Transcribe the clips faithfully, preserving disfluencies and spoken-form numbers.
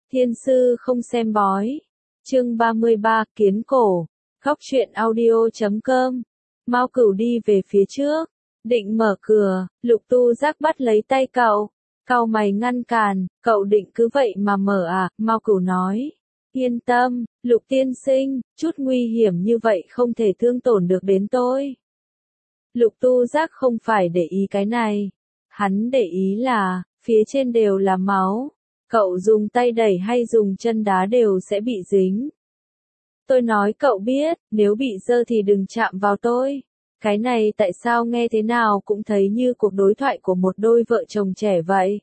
Thiên sư không xem bói. Chương ba mươi ba, Kiến cổ. Góc truyện audio chấm com. Mao Cửu đi về phía trước, định mở cửa, Lục Tu Giác bắt lấy tay cậu, cau mày ngăn cản, cậu định cứ vậy mà mở à? Mao Cửu nói, yên tâm, Lục tiên sinh, chút nguy hiểm như vậy không thể thương tổn được đến tôi. Lục Tu Giác không phải để ý cái này, hắn để ý là, phía trên đều là máu, cậu dùng tay đẩy hay dùng chân đá đều sẽ bị dính. Tôi nói cậu biết, nếu bị dơ thì đừng chạm vào tôi. Cái này tại sao nghe thế nào cũng thấy như cuộc đối thoại của một đôi vợ chồng trẻ vậy.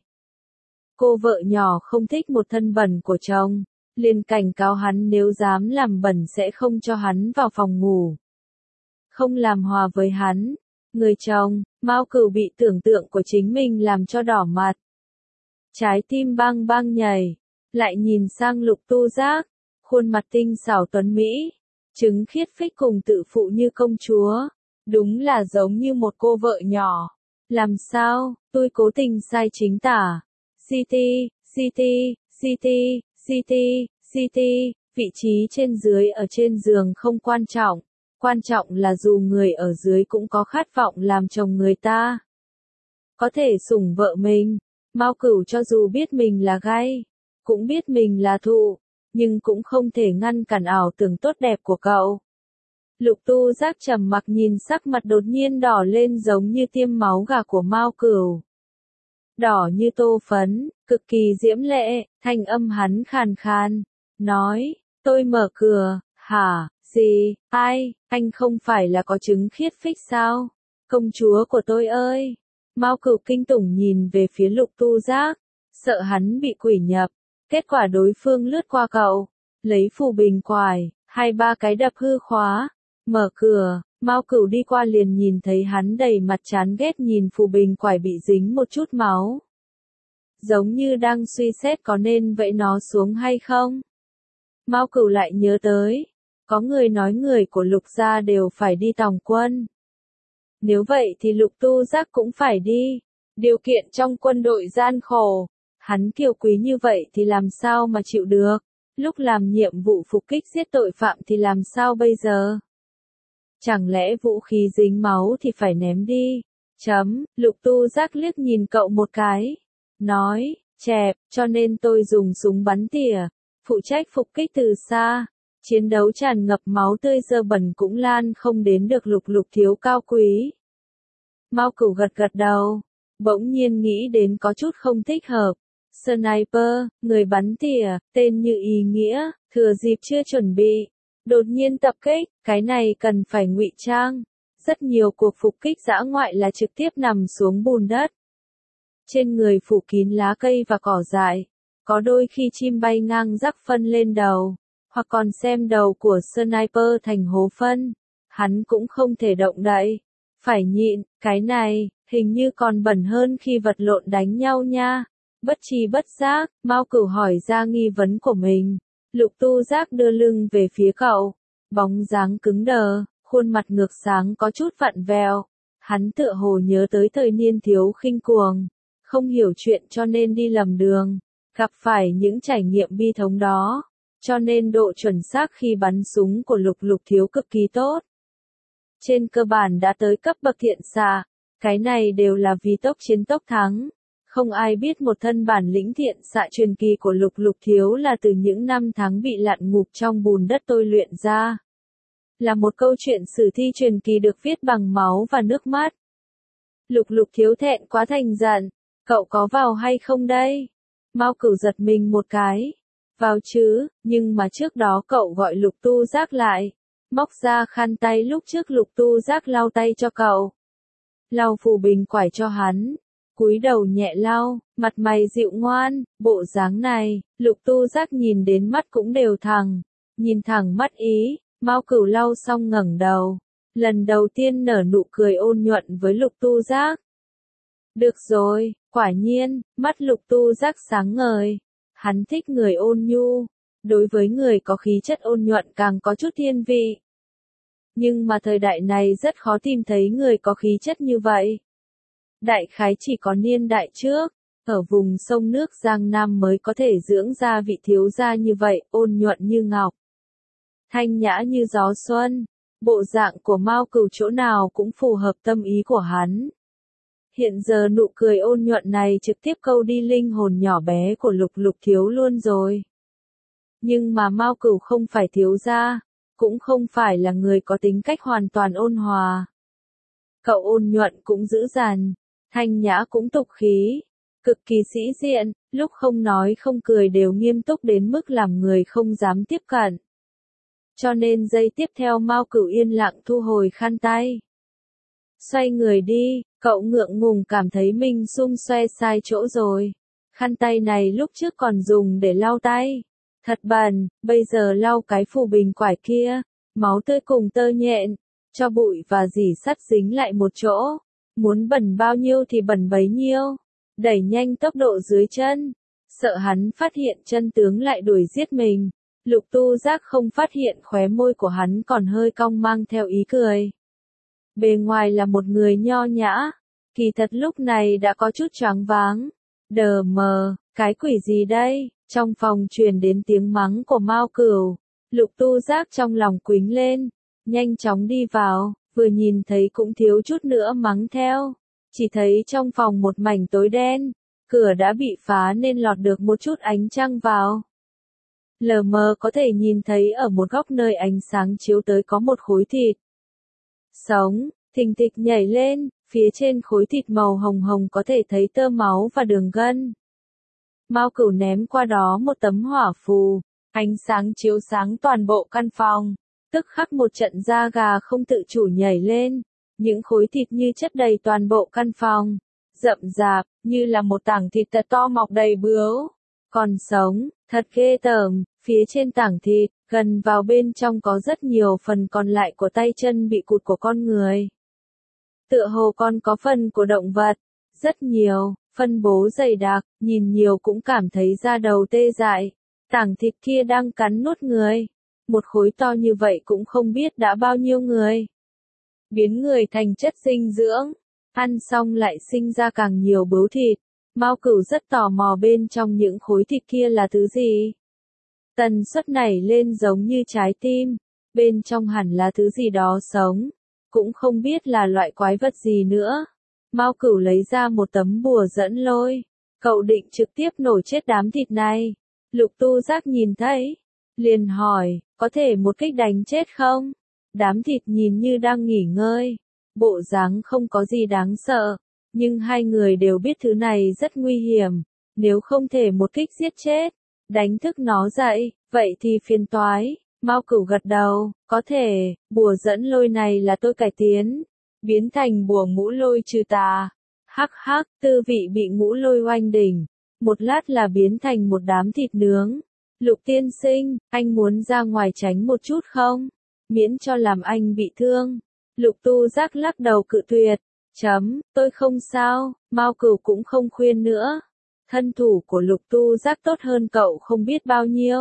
Cô vợ nhỏ không thích một thân bẩn của chồng, liền cảnh cáo hắn nếu dám làm bẩn sẽ không cho hắn vào phòng ngủ. Không làm hòa với hắn, người chồng, Mao Cửu bị tưởng tượng của chính mình làm cho đỏ mặt. Trái tim bang bang nhảy, lại nhìn sang Lục Tu Giác, khuôn mặt tinh xảo tuấn mỹ, trứng khiết phích cùng tự phụ như công chúa, đúng là giống như một cô vợ nhỏ. Làm sao, tôi cố tình sai chính tả. City, City, City, City, City, vị trí trên dưới ở trên giường không quan trọng, quan trọng là dù người ở dưới cũng có khát vọng làm chồng người ta. Có thể sủng vợ mình, Mao Cửu cho dù biết mình là gay, cũng biết mình là thụ, nhưng cũng không thể ngăn cản ảo tưởng tốt đẹp của cậu. Lục Tu Giác trầm mặc nhìn sắc mặt đột nhiên đỏ lên giống như tiêm máu gà của Mao Cửu. Đỏ như tô phấn, cực kỳ diễm lệ, thanh âm hắn khàn khàn, nói, tôi mở cửa, hả, gì, ai, anh không phải là có trứng khiết phích sao? Công chúa của tôi ơi! Mao Cửu kinh tủng nhìn về phía Lục Tu Giác, sợ hắn bị quỷ nhập. Kết quả đối phương lướt qua cậu, lấy phù bình quải, hai ba cái đập hư khóa, mở cửa, Mao Cửu đi qua liền nhìn thấy hắn đầy mặt chán ghét nhìn phù bình quải bị dính một chút máu. Giống như đang suy xét có nên vẫy nó xuống hay không. Mao Cửu lại nhớ tới, có người nói người của Lục gia đều phải đi tòng quân. Nếu vậy thì Lục Tu Giác cũng phải đi, điều kiện trong quân đội gian khổ. Hắn kiêu quý như vậy thì làm sao mà chịu được, lúc làm nhiệm vụ phục kích giết tội phạm thì làm sao bây giờ? Chẳng lẽ vũ khí dính máu thì phải ném đi? Chấm, Lục Tu Giác liếc nhìn cậu một cái, nói, chẹp, cho nên tôi dùng súng bắn tỉa, phụ trách phục kích từ xa, chiến đấu tràn ngập máu tươi dơ bẩn cũng lan không đến được Lục Lục thiếu cao quý. Mao Cửu gật gật đầu, bỗng nhiên nghĩ đến có chút không thích hợp. Sniper, người bắn tỉa, tên như ý nghĩa, thừa dịp chưa chuẩn bị, đột nhiên tập kích, cái này cần phải ngụy trang. Rất nhiều cuộc phục kích dã ngoại là trực tiếp nằm xuống bùn đất. Trên người phủ kín lá cây và cỏ dại, có đôi khi chim bay ngang rắc phân lên đầu, hoặc còn xem đầu của sniper thành hố phân. Hắn cũng không thể động đậy, phải nhịn, cái này, hình như còn bẩn hơn khi vật lộn đánh nhau nha. Bất tri bất giác, Mao Cửu hỏi ra nghi vấn của mình. Lục Tu Giác đưa lưng về phía cậu, bóng dáng cứng đờ, khuôn mặt ngược sáng có chút vặn vẹo. Hắn tựa hồ nhớ tới thời niên thiếu khinh cuồng, không hiểu chuyện cho nên đi lầm đường, gặp phải những trải nghiệm bi thống đó, cho nên độ chuẩn xác khi bắn súng của Lục Lục thiếu cực kỳ tốt. Trên cơ bản đã tới cấp bậc thiện xạ, cái này đều là vì tốc chiến tốc thắng. Không ai biết một thân bản lĩnh thiện xạ truyền kỳ của Lục Lục thiếu là từ những năm tháng bị lặn ngụp trong bùn đất tôi luyện ra. Là một câu chuyện sử thi truyền kỳ được viết bằng máu và nước mắt. Lục Lục thiếu thẹn quá thành giận, cậu có vào hay không đây? Mao Cửu giật mình một cái. Vào chứ, nhưng mà trước đó cậu gọi Lục Tu Giác lại, móc ra khăn tay lúc trước Lục Tu Giác lau tay cho cậu. Lau phù bình quải cho hắn. Cúi đầu nhẹ lau, mặt mày dịu ngoan, bộ dáng này, Lục Tu Giác nhìn đến mắt cũng đều thẳng, nhìn thẳng mắt ý, Mao Cửu lau xong ngẩng đầu, lần đầu tiên nở nụ cười ôn nhuận với Lục Tu Giác. Được rồi, quả nhiên, mắt Lục Tu Giác sáng ngời, hắn thích người ôn nhu, đối với người có khí chất ôn nhuận càng có chút thiên vị. Nhưng mà thời đại này rất khó tìm thấy người có khí chất như vậy. Đại khái chỉ có niên đại trước, ở vùng sông nước Giang Nam mới có thể dưỡng ra vị thiếu gia như vậy, ôn nhuận như ngọc, thanh nhã như gió xuân. Bộ dạng của Mao Cửu chỗ nào cũng phù hợp tâm ý của hắn. Hiện giờ nụ cười ôn nhuận này trực tiếp câu đi linh hồn nhỏ bé của Lục Lục thiếu luôn rồi. Nhưng mà Mao Cửu không phải thiếu gia, cũng không phải là người có tính cách hoàn toàn ôn hòa. Cậu ôn nhuận cũng dữ dằn, thanh nhã cũng tục khí, cực kỳ sĩ diện, lúc không nói không cười đều nghiêm túc đến mức làm người không dám tiếp cận. Cho nên giây tiếp theo Mao Cửu yên lặng thu hồi khăn tay. Xoay người đi, cậu ngượng ngùng cảm thấy mình xung xoe sai chỗ rồi. Khăn tay này lúc trước còn dùng để lau tay. Thật bẩn, bây giờ lau cái phù bình quải kia, máu tươi cùng tơ nhện, cho bụi và rỉ sắt dính lại một chỗ. Muốn bẩn bao nhiêu thì bẩn bấy nhiêu. Đẩy nhanh tốc độ dưới chân. Sợ hắn phát hiện chân tướng lại đuổi giết mình. Lục Tu Giác không phát hiện khóe môi của hắn còn hơi cong mang theo ý cười. Bề ngoài là một người nho nhã, kỳ thật lúc này đã có chút choáng váng. Đờ mờ, cái quỷ gì đây? Trong phòng truyền đến tiếng mắng của Mao Cửu. Lục Tu Giác trong lòng quính lên, nhanh chóng đi vào, vừa nhìn thấy cũng thiếu chút nữa mắng theo. Chỉ thấy trong phòng một mảnh tối đen, cửa đã bị phá nên lọt được một chút ánh trăng vào. Lờ mờ có thể nhìn thấy ở một góc nơi ánh sáng chiếu tới có một khối thịt sống, thình thịch nhảy lên, phía trên khối thịt màu hồng hồng có thể thấy tơ máu và đường gân. Mao Cửu ném qua đó một tấm hỏa phù, ánh sáng chiếu sáng toàn bộ căn phòng, tức khắc một trận da gà không tự chủ nhảy lên, những khối thịt như chất đầy toàn bộ căn phòng, rậm rạp, như là một tảng thịt thật to mọc đầy bướu, còn sống, thật ghê tởm, phía trên tảng thịt, gần vào bên trong có rất nhiều phần còn lại của tay chân bị cụt của con người. Tựa hồ còn có phần của động vật, rất nhiều, phân bố dày đặc, nhìn nhiều cũng cảm thấy da đầu tê dại. Tảng thịt kia đang cắn nuốt người. Một khối to như vậy cũng không biết đã bao nhiêu người. Biến người thành chất dinh dưỡng, ăn xong lại sinh ra càng nhiều bướu thịt. Mao Cửu rất tò mò bên trong những khối thịt kia là thứ gì. Tần suất nảy lên giống như trái tim, bên trong hẳn là thứ gì đó sống, cũng không biết là loại quái vật gì nữa. Mao Cửu lấy ra một tấm bùa dẫn lôi, cậu định trực tiếp nổ chết đám thịt này. Lục Tu Giác nhìn thấy, liền hỏi, có thể một kích đánh chết không? Đám thịt nhìn như đang nghỉ ngơi, bộ dáng không có gì đáng sợ, nhưng hai người đều biết thứ này rất nguy hiểm, nếu không thể một kích giết chết, đánh thức nó dậy, vậy thì phiền toái. Mao Cửu gật đầu, có thể, bùa dẫn lôi này là tôi cải tiến, biến thành bùa ngũ lôi trừ tà. Hắc hắc, tư vị bị ngũ lôi oanh đỉnh, một lát là biến thành một đám thịt nướng. Lục tiên sinh, anh muốn ra ngoài tránh một chút không? Miễn cho làm anh bị thương. Lục Tu Giác lắc đầu cự tuyệt. Chấm, tôi không sao, Mao Cửu cũng không khuyên nữa. Thân thủ của Lục Tu Giác tốt hơn cậu không biết bao nhiêu.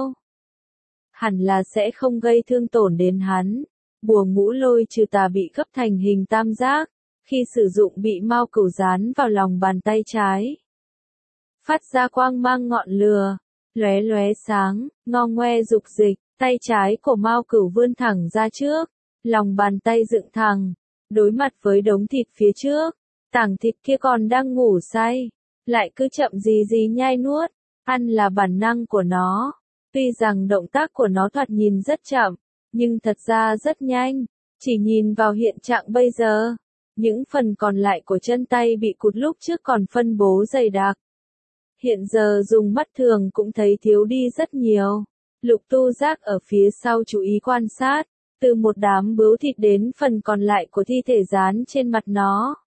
Hẳn là sẽ không gây thương tổn đến hắn. Bùa ngũ lôi trừ tà bị gấp thành hình tam giác, khi sử dụng bị Mao Cửu dán vào lòng bàn tay trái. Phát ra quang mang ngọn lửa, lóe lóe sáng, ngo ngoe dục dịch, tay trái của Mao Cửu vươn thẳng ra trước, lòng bàn tay dựng thẳng, đối mặt với đống thịt phía trước. Tảng thịt kia còn đang ngủ say, lại cứ chậm gì gì nhai nuốt, ăn là bản năng của nó. Tuy rằng động tác của nó thoạt nhìn rất chậm, nhưng thật ra rất nhanh. Chỉ nhìn vào hiện trạng bây giờ, những phần còn lại của chân tay bị cụt lúc trước còn phân bố dày đặc. Hiện giờ dùng mắt thường cũng thấy thiếu đi rất nhiều. Lục Tu Giác ở phía sau chú ý quan sát, từ một đám bướu thịt đến phần còn lại của thi thể dán trên mặt nó.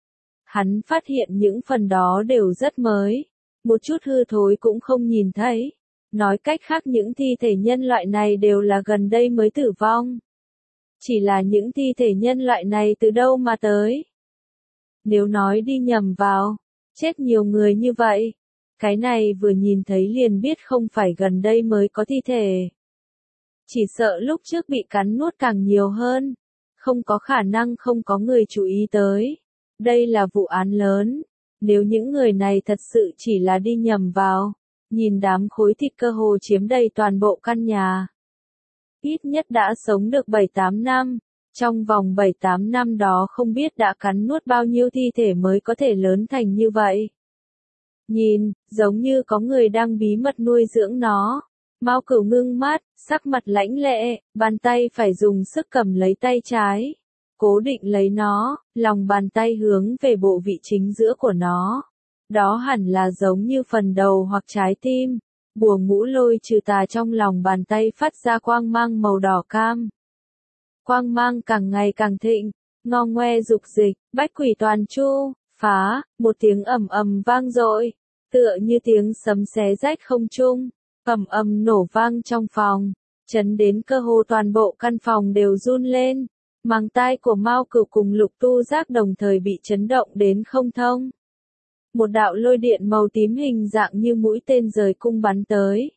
Hắn phát hiện những phần đó đều rất mới, một chút hư thối cũng không nhìn thấy. Nói cách khác những thi thể nhân loại này đều là gần đây mới tử vong. Chỉ là những thi thể nhân loại này từ đâu mà tới? Nếu nói đi nhầm vào, chết nhiều người như vậy, cái này vừa nhìn thấy liền biết không phải gần đây mới có thi thể. Chỉ sợ lúc trước bị cắn nuốt càng nhiều hơn, không có khả năng không có người chú ý tới. Đây là vụ án lớn, Nếu những người này thật sự chỉ là đi nhầm vào, nhìn đám khối thịt cơ hồ chiếm đầy toàn bộ căn nhà. Ít nhất đã sống được bảy tám năm, trong vòng bảy tám năm đó không biết đã cắn nuốt bao nhiêu thi thể mới có thể lớn thành như vậy. Nhìn, giống như có người đang bí mật nuôi dưỡng nó. Mao Cửu ngưng mắt, sắc mặt lãnh lệ, bàn tay phải dùng sức cầm lấy tay trái. Cố định lấy nó, lòng bàn tay hướng về bộ vị chính giữa của nó. Đó hẳn là giống như phần đầu hoặc trái tim. Bùa ngũ lôi trừ tà trong lòng bàn tay phát ra quang mang màu đỏ cam. Quang mang càng ngày càng thịnh, ngo ngoe dục dịch, bách quỷ toàn chu, phá, một tiếng ầm ầm vang dội, tựa như tiếng sấm xé rách không trung, ầm ầm nổ vang trong phòng, chấn đến cơ hồ toàn bộ căn phòng đều run lên. Màng tai của Mao Cửu cùng Lục Tu Giác đồng thời bị chấn động đến không thông. Một đạo lôi điện màu tím hình dạng như mũi tên rời cung bắn tới.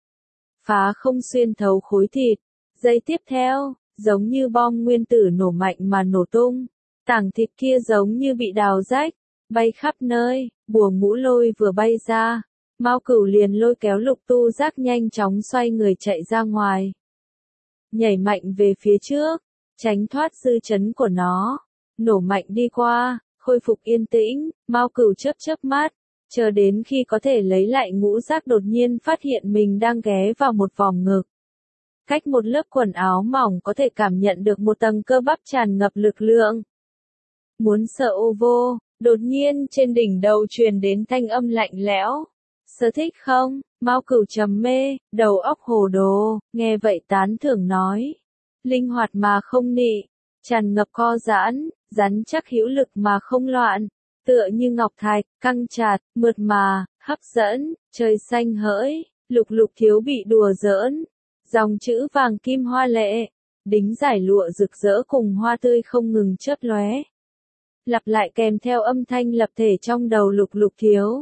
Phá không xuyên thấu khối thịt. Giây tiếp theo, giống như bom nguyên tử nổ mạnh mà nổ tung. Tảng thịt kia giống như bị đào rách, bay khắp nơi. Bùa ngũ lôi vừa bay ra, Mao Cửu liền lôi kéo Lục Tu Giác nhanh chóng xoay người chạy ra ngoài. Nhảy mạnh về phía trước, tránh thoát dư chấn của nó. Nổ mạnh đi qua, khôi phục yên tĩnh, Mao Cửu chớp chớp mắt, chờ đến khi có thể lấy lại ngũ giác đột nhiên phát hiện mình đang ghé vào một vòng ngực. Cách một lớp quần áo mỏng có thể cảm nhận được một tầng cơ bắp tràn ngập lực lượng. Muốn sợ ô vô, đột nhiên trên đỉnh đầu truyền đến thanh âm lạnh lẽo. Sở thích không? Mao Cửu trầm mê, đầu óc hồ đồ, nghe vậy tán thưởng nói. Linh hoạt mà không nị, tràn ngập co giãn, rắn chắc hữu lực mà không loạn, tựa như ngọc thạch, căng chặt, mượt mà, hấp dẫn, trời xanh hỡi, Lục Lục thiếu bị đùa giỡn. Dòng chữ vàng kim hoa lệ, đính giải lụa rực rỡ cùng hoa tươi không ngừng chớp lóe. Lặp lại kèm theo âm thanh lập thể trong đầu Lục Lục thiếu.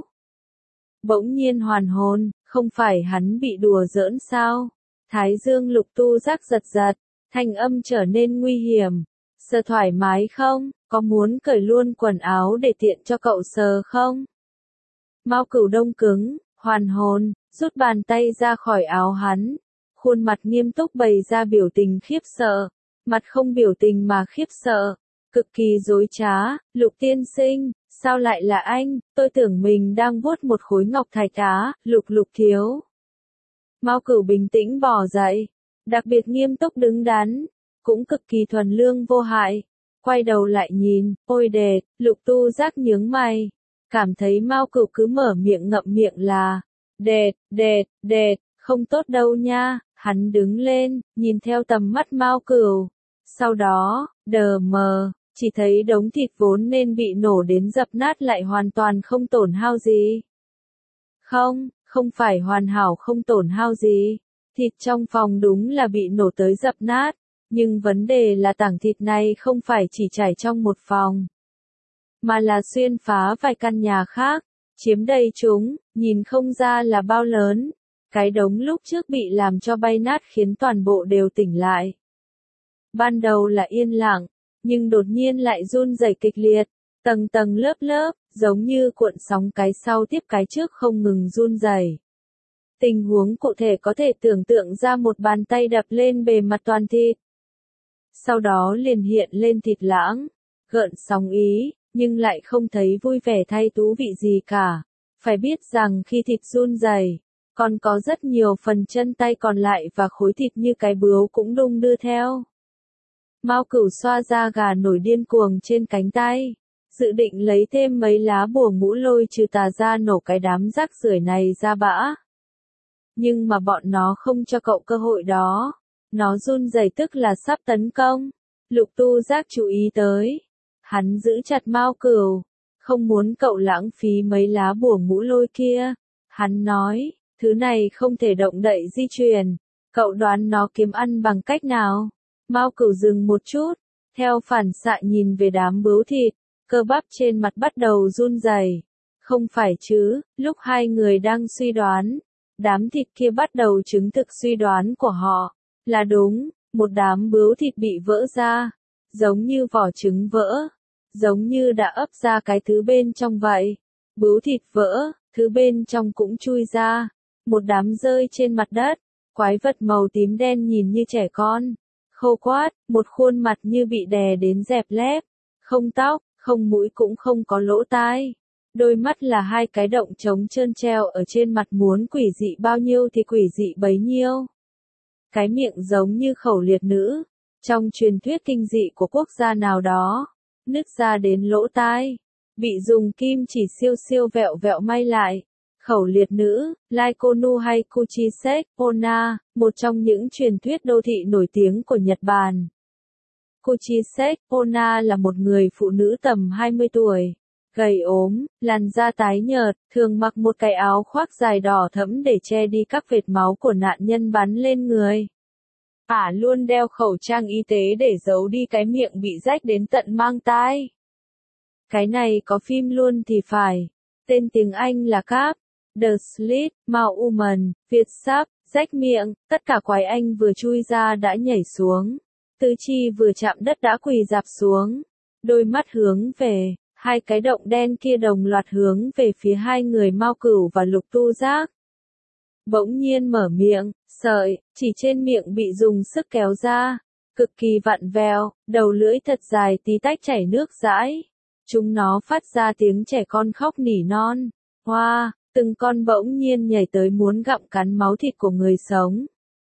Bỗng nhiên hoàn hồn, không phải hắn bị đùa giỡn sao? Thái dương Lục Tu Giác giật giật, thanh âm trở nên nguy hiểm. Sờ thoải mái không? Có muốn cởi luôn quần áo để tiện cho cậu sờ không? Mao Cửu đông cứng, hoàn hồn, rút bàn tay ra khỏi áo hắn. Khuôn mặt nghiêm túc bày ra biểu tình khiếp sợ. Mặt không biểu tình mà khiếp sợ. Cực kỳ dối trá, Lục tiên sinh, sao lại là anh? Tôi tưởng mình đang vuốt một khối ngọc thạch á, Lục Lục thiếu. Mao Cửu bình tĩnh bò dậy, đặc biệt nghiêm túc đứng đắn, cũng cực kỳ thuần lương vô hại. Quay đầu lại nhìn, ôi đệt, Lục Tu Giác nhướng mày, cảm thấy Mao Cửu cứ mở miệng ngậm miệng là, đệt, đệt, đệt, không tốt đâu nha. Hắn đứng lên, nhìn theo tầm mắt Mao Cửu. Sau đó, đờ mờ, chỉ thấy đống thịt vốn nên bị nổ đến dập nát lại hoàn toàn không tổn hao gì. Không, không phải hoàn hảo không tổn hao gì. Thịt trong phòng đúng là bị nổ tới dập nát, nhưng vấn đề là tảng thịt này không phải chỉ trải trong một phòng, mà là xuyên phá vài căn nhà khác, chiếm đầy chúng, nhìn không ra là bao lớn. Cái đống lúc trước bị làm cho bay nát khiến toàn bộ đều tỉnh lại. Ban đầu là yên lặng, nhưng đột nhiên lại run rẩy kịch liệt, tầng tầng lớp lớp, giống như cuộn sóng cái sau tiếp cái trước không ngừng run rẩy. Tình huống cụ thể có thể tưởng tượng ra một bàn tay đập lên bề mặt toàn thịt. Sau đó liền hiện lên thịt lãng, gợn sóng ý, nhưng lại không thấy vui vẻ thay thú vị gì cả. Phải biết rằng khi thịt run rẩy, còn có rất nhiều phần chân tay còn lại và khối thịt như cái bướu cũng đung đưa theo. Mao Cửu xoa da gà nổi điên cuồng trên cánh tay, dự định lấy thêm mấy lá bùa ngũ lôi trừ tà ra nổ cái đám rác rưởi này ra bã. Nhưng mà bọn nó không cho cậu cơ hội đó. Nó run rẩy tức là sắp tấn công. Lục Tu Giác chú ý tới. Hắn giữ chặt Mao Cửu, không muốn cậu lãng phí mấy lá bùa ngũ lôi kia. Hắn nói, thứ này không thể động đậy di chuyển. Cậu đoán nó kiếm ăn bằng cách nào? Mao Cửu dừng một chút, theo phản xạ nhìn về đám bướu thịt, cơ bắp trên mặt bắt đầu run rẩy. Không phải chứ, lúc hai người đang suy đoán, đám thịt kia bắt đầu chứng thực suy đoán của họ, là đúng, một đám bướu thịt bị vỡ ra, giống như vỏ trứng vỡ, giống như đã ấp ra cái thứ bên trong vậy. bướu thịt vỡ, thứ bên trong cũng chui ra, một đám rơi trên mặt đất, quái vật màu tím đen nhìn như trẻ con, khô quát, một khuôn mặt như bị đè đến dẹp lép, không tóc, không mũi cũng không có lỗ tai. Đôi mắt là hai cái động trống trơn treo ở trên mặt, muốn quỷ dị bao nhiêu thì quỷ dị bấy nhiêu. Cái miệng giống như khẩu liệt nữ, trong truyền thuyết kinh dị của quốc gia nào đó, nứt ra đến lỗ tai, bị dùng kim chỉ siêu siêu vẹo vẹo may lại. Khẩu liệt nữ, Laikonu hay Kuchisek Onna, một trong những truyền thuyết đô thị nổi tiếng của Nhật Bản. Kuchisek Onna là một người phụ nữ tầm hai mươi tuổi, gầy ốm, làn da tái nhợt, thường mặc một cái áo khoác dài đỏ thẫm để che đi các vệt máu của nạn nhân bắn lên người. Ả luôn đeo khẩu trang y tế để giấu đi cái miệng bị rách đến tận mang tai. Cái này có phim luôn thì phải. Tên tiếng Anh là Cap, The Slit, Mouth Woman, Việt sắp, rách miệng, tất cả quái anh vừa chui ra đã nhảy xuống. Tứ chi vừa chạm đất đã quỳ rạp xuống. Đôi mắt hướng về, hai cái động đen kia đồng loạt hướng về phía hai người Mao Cửu và Lục Tu Giác. Bỗng nhiên mở miệng, sợi, chỉ trên miệng bị dùng sức kéo ra, cực kỳ vặn vẹo, đầu lưỡi thật dài tí tách chảy nước dãi. Chúng nó phát ra tiếng trẻ con khóc nỉ non. Hoa, wow, từng con bỗng nhiên nhảy tới muốn gặm cắn máu thịt của người sống.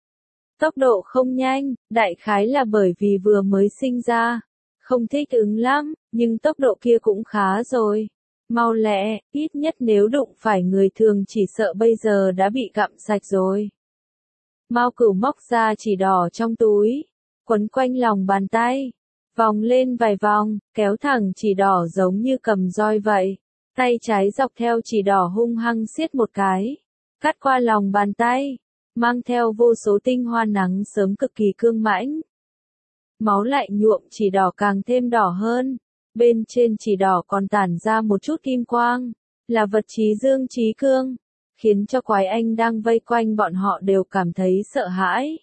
Tốc độ không nhanh, đại khái là bởi vì vừa mới sinh ra. Không thích ứng lắm, nhưng tốc độ kia cũng khá rồi. Mau lẹ, ít nhất nếu đụng phải người thường chỉ sợ bây giờ đã bị gặm sạch rồi. Mao Cửu móc ra chỉ đỏ trong túi, quấn quanh lòng bàn tay, vòng lên vài vòng, kéo thẳng chỉ đỏ giống như cầm roi vậy. Tay trái dọc theo chỉ đỏ hung hăng siết một cái, cắt qua lòng bàn tay, mang theo vô số tinh hoa nắng sớm cực kỳ cương mãnh. Máu lại nhuộm chỉ đỏ càng thêm đỏ hơn, bên trên chỉ đỏ còn tản ra một chút kim quang, là vật trí dương trí cương, khiến cho quái anh đang vây quanh bọn họ đều cảm thấy sợ hãi.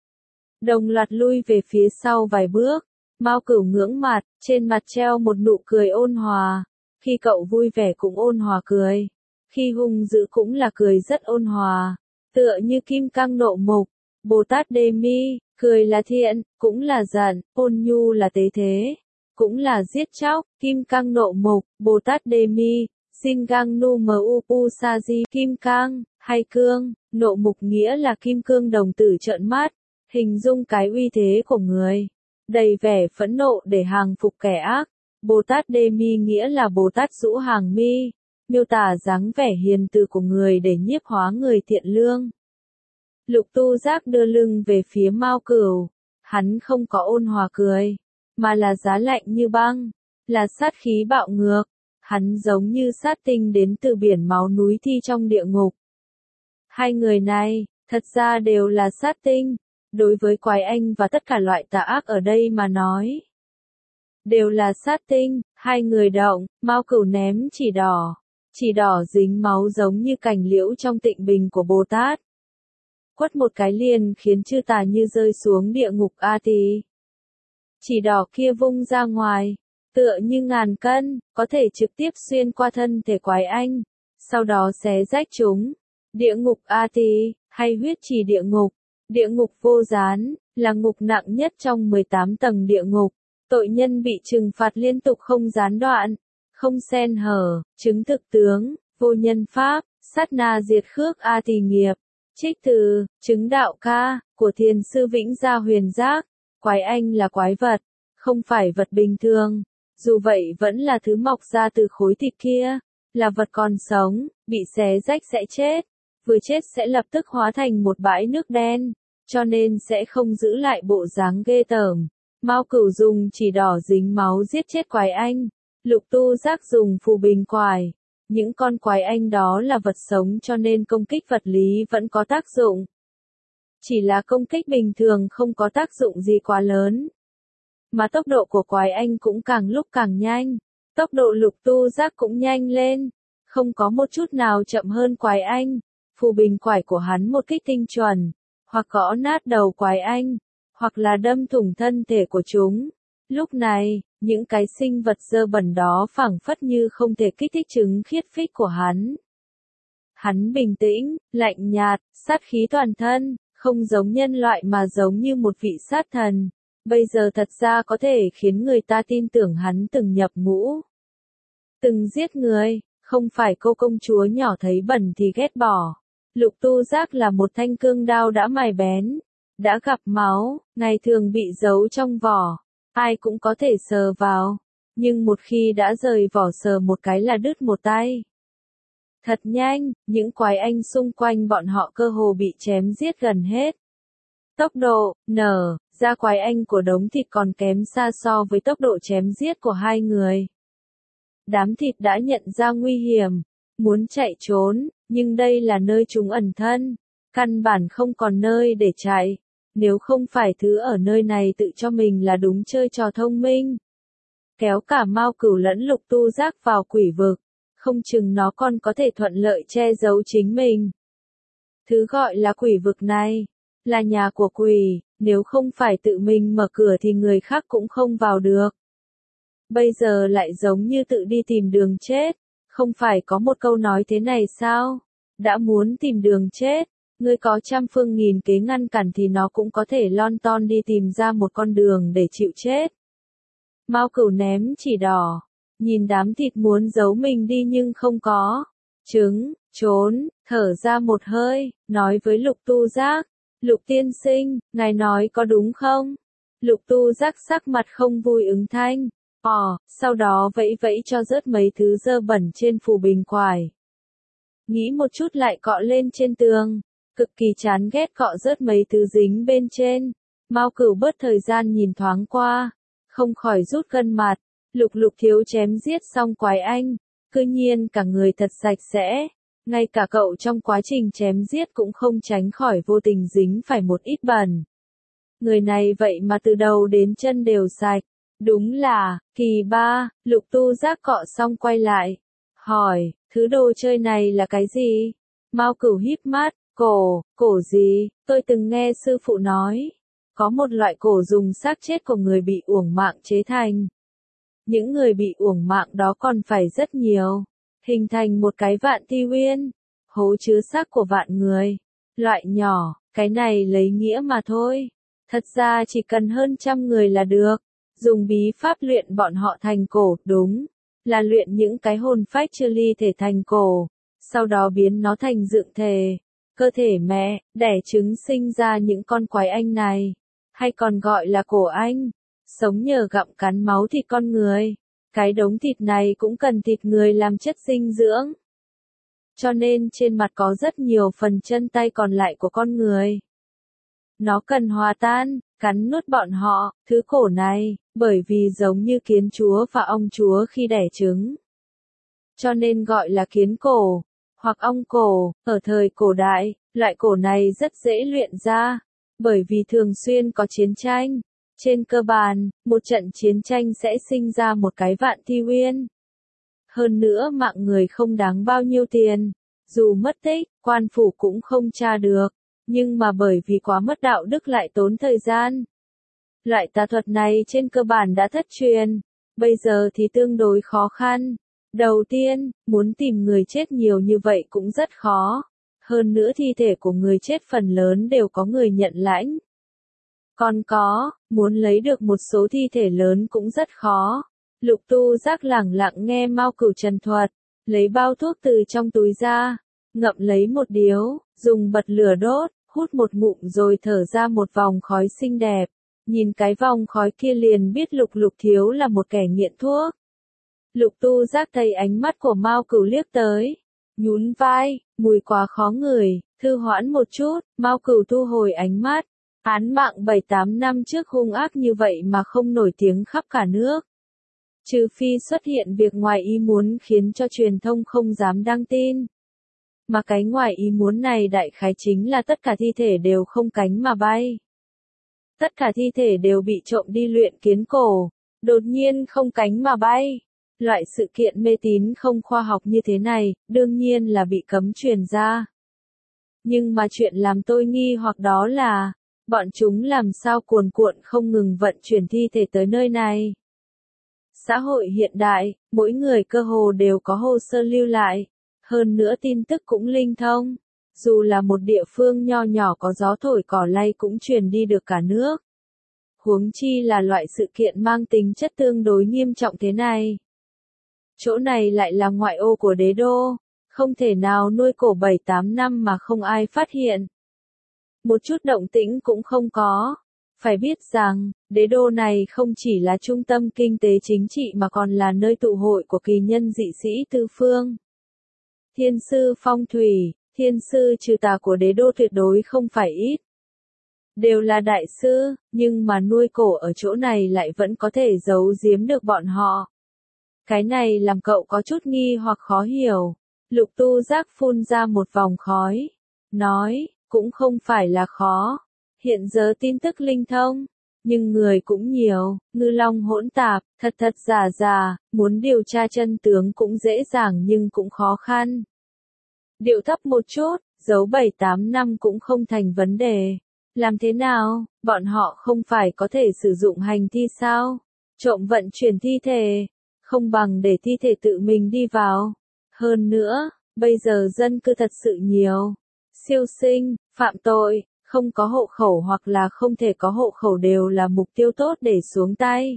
Đồng loạt lui về phía sau vài bước, Mao Cửu ngưỡng mặt, trên mặt treo một nụ cười ôn hòa, khi cậu vui vẻ cũng ôn hòa cười, khi hung dữ cũng là cười rất ôn hòa, tựa như kim cang nộ mục, Bồ Tát Đề Mi, cười là thiện, cũng là giận, ôn nhu là tế thế, cũng là giết chóc, kim cang nộ mục, Bồ Tát Đề Mi, Shingang Nu Mu Pusaji, kim cang, hay cương, nộ mục nghĩa là kim cương đồng tử trợn mắt, hình dung cái uy thế của người, đầy vẻ phẫn nộ để hàng phục kẻ ác. Bồ Tát Đề Mi nghĩa là Bồ Tát rũ hàng mi, miêu tả dáng vẻ hiền từ của người để nhiếp hóa người thiện lương. Lục Tu Giác đưa lưng về phía Mao Cửu, hắn không có ôn hòa cười, mà là giá lạnh như băng, là sát khí bạo ngược, hắn giống như sát tinh đến từ biển máu núi thi trong địa ngục. Hai người này, thật ra đều là sát tinh, đối với quái anh và tất cả loại tà ác ở đây mà nói. Đều là sát tinh, hai người động, Mao Cửu ném chỉ đỏ. Chỉ đỏ dính máu giống như cành liễu trong tịnh bình của Bồ Tát. Quất một cái liền khiến chư tà như rơi xuống địa ngục A Tỳ. Chỉ đỏ kia vung ra ngoài, tựa như ngàn cân, có thể trực tiếp xuyên qua thân thể quái anh, sau đó xé rách chúng. Địa ngục A Tỳ, hay huyết trì địa ngục, địa ngục vô gián, là ngục nặng nhất trong mười tám tầng địa ngục. Tội nhân bị trừng phạt liên tục không gián đoạn, không xen hở, chứng thực tướng, vô nhân pháp, sát na diệt khước A Tỳ nghiệp. Trích từ, chứng đạo ca, của thiền sư Vĩnh Gia Huyền Giác, quái anh là quái vật, không phải vật bình thường, dù vậy vẫn là thứ mọc ra từ khối thịt kia, là vật còn sống, bị xé rách sẽ chết, vừa chết sẽ lập tức hóa thành một bãi nước đen, cho nên sẽ không giữ lại bộ dáng ghê tởm. Mao Cửu dùng chỉ đỏ dính máu giết chết quái anh, Lục Tu Giác dùng phù bình quải. Những con quái anh đó là vật sống cho nên công kích vật lý vẫn có tác dụng. Chỉ là công kích bình thường không có tác dụng gì quá lớn. Mà tốc độ của quái anh cũng càng lúc càng nhanh. Tốc độ Lục Tu Giác cũng nhanh lên. Không có một chút nào chậm hơn quái anh. Phù bình quải của hắn một kích tinh chuẩn. Hoặc gõ nát đầu quái anh. Hoặc là đâm thủng thân thể của chúng. Lúc này, những cái sinh vật dơ bẩn đó phảng phất như không thể kích thích chứng khiết phích của hắn. Hắn bình tĩnh, lạnh nhạt, sát khí toàn thân, không giống nhân loại mà giống như một vị sát thần. Bây giờ thật ra có thể khiến người ta tin tưởng hắn từng nhập ngũ. Từng giết người, không phải cô công chúa nhỏ thấy bẩn thì ghét bỏ. Lục Tu Giác là một thanh cương đao đã mài bén, đã gặp máu, ngày thường bị giấu trong vỏ, ai cũng có thể sờ vào, nhưng một khi đã rời vỏ sờ một cái là đứt một tay. Thật nhanh, những quái anh xung quanh bọn họ cơ hồ bị chém giết gần hết. Tốc độ, nở, ra quái anh của đống thịt còn kém xa so với tốc độ chém giết của hai người. Đám thịt đã nhận ra nguy hiểm, muốn chạy trốn, nhưng đây là nơi chúng ẩn thân, căn bản không còn nơi để chạy. Nếu không phải thứ ở nơi này tự cho mình là đúng chơi trò thông minh. Kéo cả Mao Cửu lẫn Lục Tu Giác vào quỷ vực, không chừng nó còn có thể thuận lợi che giấu chính mình. Thứ gọi là quỷ vực này, là nhà của quỷ, nếu không phải tự mình mở cửa thì người khác cũng không vào được. Bây giờ lại giống như tự đi tìm đường chết, không phải có một câu nói thế này sao? Đã muốn tìm đường chết, ngươi có trăm phương nghìn kế ngăn cản thì nó cũng có thể lon ton đi tìm ra một con đường để chịu chết. Mao Cửu ném chỉ đỏ, nhìn đám thịt muốn giấu mình đi nhưng không có. Trứng, trốn, thở ra một hơi, nói với Lục Tu Giác, Lục tiên sinh, ngài nói có đúng không? Lục Tu Giác sắc mặt không vui ứng thanh, ồ, sau đó vẫy vẫy cho rớt mấy thứ dơ bẩn trên phù bình quải. Nghĩ một chút lại cọ lên trên tường, cực kỳ chán ghét cọ rớt mấy thứ dính bên trên. Mao Cửu bớt thời gian nhìn thoáng qua, không khỏi rút gân mặt. Lục Lục thiếu chém giết xong quái anh, cư nhiên cả người thật sạch sẽ, ngay cả cậu trong quá trình chém giết cũng không tránh khỏi vô tình dính phải một ít bẩn. Người này vậy mà từ đầu đến chân đều sạch, đúng là, kỳ ba. Lục Tu Giác cọ xong quay lại, hỏi, thứ đồ chơi này là cái gì? Mao Cửu híp mắt, cổ, cổ gì, tôi từng nghe sư phụ nói, có một loại cổ dùng xác chết của người bị uổng mạng chế thành. Những người bị uổng mạng đó còn phải rất nhiều, hình thành một cái vạn thi uyên, hố chứa xác của vạn người. Loại nhỏ, cái này lấy nghĩa mà thôi. Thật ra chỉ cần hơn trăm người là được, dùng bí pháp luyện bọn họ thành cổ, đúng, là luyện những cái hồn phách chưa ly thể thành cổ, sau đó biến nó thành dựng thể. Cơ thể mẹ, đẻ trứng sinh ra những con quái anh này, hay còn gọi là cổ anh, sống nhờ gặm cắn máu thịt con người. Cái đống thịt này cũng cần thịt người làm chất dinh dưỡng. Cho nên trên mặt có rất nhiều phần chân tay còn lại của con người. Nó cần hòa tan, cắn nuốt bọn họ, thứ cổ này, bởi vì giống như kiến chúa và ong chúa khi đẻ trứng. Cho nên gọi là kiến cổ, hoặc ong cổ. Ở thời cổ đại, loại cổ này rất dễ luyện ra, bởi vì thường xuyên có chiến tranh. Trên cơ bản, một trận chiến tranh sẽ sinh ra một cái vạn thi uyên. Hơn nữa mạng người không đáng bao nhiêu tiền, dù mất tích, quan phủ cũng không tra được, nhưng mà bởi vì quá mất đạo đức lại tốn thời gian. Loại tà thuật này trên cơ bản đã thất truyền, bây giờ thì tương đối khó khăn. Đầu tiên, muốn tìm người chết nhiều như vậy cũng rất khó, hơn nữa thi thể của người chết phần lớn đều có người nhận lãnh. Còn có, muốn lấy được một số thi thể lớn cũng rất khó. Lục Tu Giác lẳng lặng nghe Mao Cửu trần thuật, lấy bao thuốc từ trong túi ra, ngậm lấy một điếu, dùng bật lửa đốt, hút một ngụm rồi thở ra một vòng khói xinh đẹp. Nhìn cái vòng khói kia liền biết Lục Lục thiếu là một kẻ nghiện thuốc. Lục Tu Giác thấy ánh mắt của Mao Cửu liếc tới, nhún vai, mùi quá khó ngửi, thư hoãn một chút. Mao Cửu thu hồi ánh mắt. Án mạng bảy tám năm trước hung ác như vậy mà không nổi tiếng khắp cả nước. Trừ phi xuất hiện việc ngoài ý muốn khiến cho truyền thông không dám đăng tin. Mà cái ngoài ý muốn này đại khái chính là tất cả thi thể đều không cánh mà bay. Tất cả thi thể đều bị trộm đi luyện kiến cổ, đột nhiên không cánh mà bay. Loại sự kiện mê tín không khoa học như thế này, đương nhiên là bị cấm truyền ra. Nhưng mà chuyện làm tôi nghi hoặc đó là, Bọn chúng làm sao cuồn cuộn không ngừng vận chuyển thi thể tới nơi này. Xã hội hiện đại, mỗi người cơ hồ đều có hồ sơ lưu lại, hơn nữa tin tức cũng linh thông. Dù là một địa phương nho nhỏ có gió thổi cỏ lay cũng truyền đi được cả nước. Huống chi là loại sự kiện mang tính chất tương đối nghiêm trọng thế này. Chỗ này lại là ngoại ô của đế đô, không thể nào nuôi cổ bảy tám năm mà không ai phát hiện. Một chút động tĩnh cũng không có. Phải biết rằng, đế đô này không chỉ là trung tâm kinh tế chính trị mà còn là nơi tụ hội của kỳ nhân dị sĩ tứ phương. Thiên sư phong thủy, thiên sư trừ tà của đế đô tuyệt đối không phải ít. Đều là đại sư, nhưng mà nuôi cổ ở chỗ này lại vẫn có thể giấu giếm được bọn họ. Cái này làm cậu có chút nghi hoặc khó hiểu. Lục Tu Giác phun ra một vòng khói. Nói, cũng không phải là khó. Hiện giờ tin tức linh thông. Nhưng người cũng nhiều, ngư long hỗn tạp, thật thật giả giả, muốn điều tra chân tướng cũng dễ dàng nhưng cũng khó khăn. Điệu thấp một chút, giấu bảy tám năm cũng không thành vấn đề. Làm thế nào, bọn họ không phải có thể sử dụng hành thi sao? Trộm vận chuyển thi thể, không bằng để thi thể tự mình đi vào. Hơn nữa, bây giờ dân cư thật sự nhiều. Siêu sinh, phạm tội, không có hộ khẩu hoặc là không thể có hộ khẩu đều là mục tiêu tốt để xuống tay.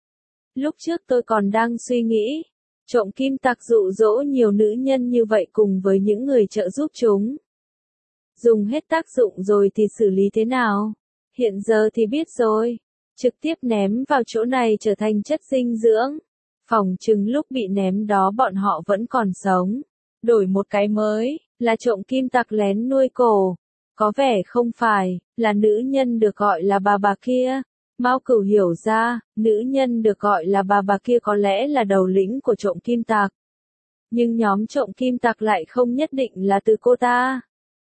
Lúc trước tôi còn đang suy nghĩ, trộm kim tặc dụ dỗ nhiều nữ nhân như vậy cùng với những người trợ giúp chúng. Dùng hết tác dụng rồi thì xử lý thế nào? Hiện giờ thì biết rồi. Trực tiếp ném vào chỗ này trở thành chất dinh dưỡng. Phòng chừng lúc bị ném đó bọn họ vẫn còn sống. Đổi một cái mới, là trộm kim tặc lén nuôi cổ. Có vẻ không phải, là nữ nhân được gọi là bà bà kia. Mao Cửu hiểu ra, nữ nhân được gọi là bà bà kia có lẽ là đầu lĩnh của trộm kim tặc. Nhưng nhóm trộm kim tặc lại không nhất định là từ cô ta.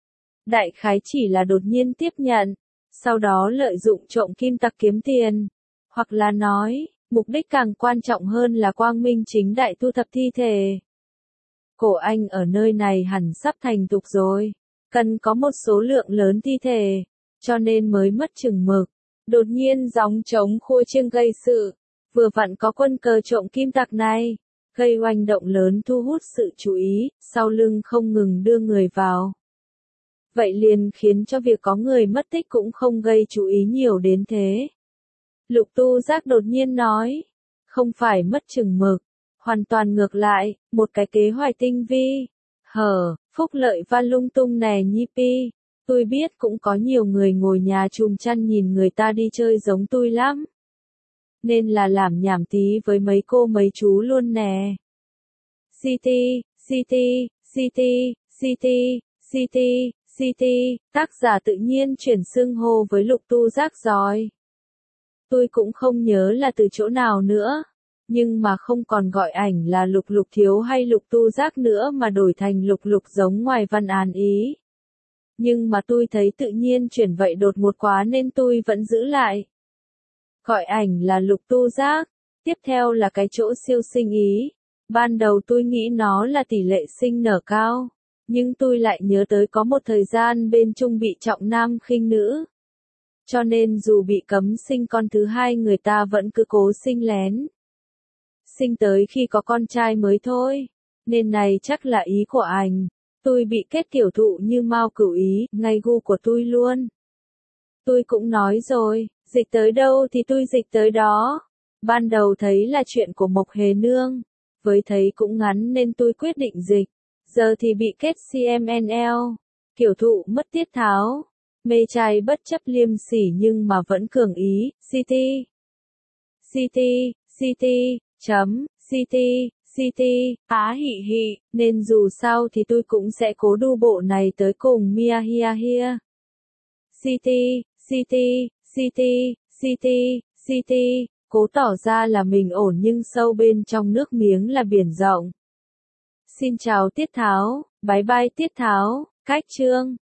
Đại khái chỉ là đột nhiên tiếp nhận, sau đó lợi dụng trộm kim tặc kiếm tiền. Hoặc là nói, mục đích càng quan trọng hơn là quang minh chính đại thu thập thi thể. Cổ anh ở nơi này hẳn sắp thành tục rồi. Cần có một số lượng lớn thi thể, cho nên mới mất chừng mực. Đột nhiên gióng trống khua chiêng gây sự, vừa vặn có quân cờ trộm kim tặc này, gây oanh động lớn thu hút sự chú ý, sau lưng không ngừng đưa người vào. Vậy liền khiến cho việc có người mất tích cũng không gây chú ý nhiều đến thế. Lục Tu Giác đột nhiên nói, không phải mất chừng mực, hoàn toàn ngược lại, một cái kế hoạch tinh vi. Hờ, phúc lợi và lung tung nè nhi pi, tôi biết cũng có nhiều người ngồi nhà chùm chăn nhìn người ta đi chơi giống tôi lắm. Nên là làm nhảm tí với mấy cô mấy chú luôn nè. City, City, City, City, City, City, tác giả tự nhiên chuyển xưng hô với Lục Tu Giác rồi. Tôi cũng không nhớ là từ chỗ nào nữa. Nhưng mà không còn gọi ảnh là Lục Lục Thiếu hay Lục Tu Giác nữa mà đổi thành Lục Lục giống ngoài văn án ý. Nhưng mà tôi thấy tự nhiên chuyển vậy đột ngột quá nên tôi vẫn giữ lại. Gọi ảnh là Lục Tu Giác, tiếp theo là cái chỗ siêu sinh ý. Ban đầu tôi nghĩ nó là tỷ lệ sinh nở cao, nhưng tôi lại nhớ tới có một thời gian bên Trung bị trọng nam khinh nữ. Cho nên dù bị cấm sinh con thứ hai người ta vẫn cứ cố sinh lén. Sinh tới khi có con trai mới thôi. Nên này chắc là ý của anh. Tôi bị kết tiểu thụ như Mao Cửu ý, ngay gu của tôi luôn. Tôi cũng nói rồi, dịch tới đâu thì tôi dịch tới đó. Ban đầu thấy là chuyện của Mộc Hề Nương. Với thấy cũng ngắn nên tôi quyết định dịch. Giờ thì bị kết xê em en lờ. Kiểu thụ mất tiết tháo. Mê trai bất chấp liêm sỉ nhưng mà vẫn cường ý. City. City, City. Chấm, City, City, á hị hị, nên dù sao thì tôi cũng sẽ cố đu bộ này tới cùng Mia Hia Hia. City, City, City, City, City, cố tỏ ra là mình ổn nhưng sâu bên trong nước miếng là biển rộng. Xin chào Tiết Tháo, bye bye Tiết Tháo, cách chương.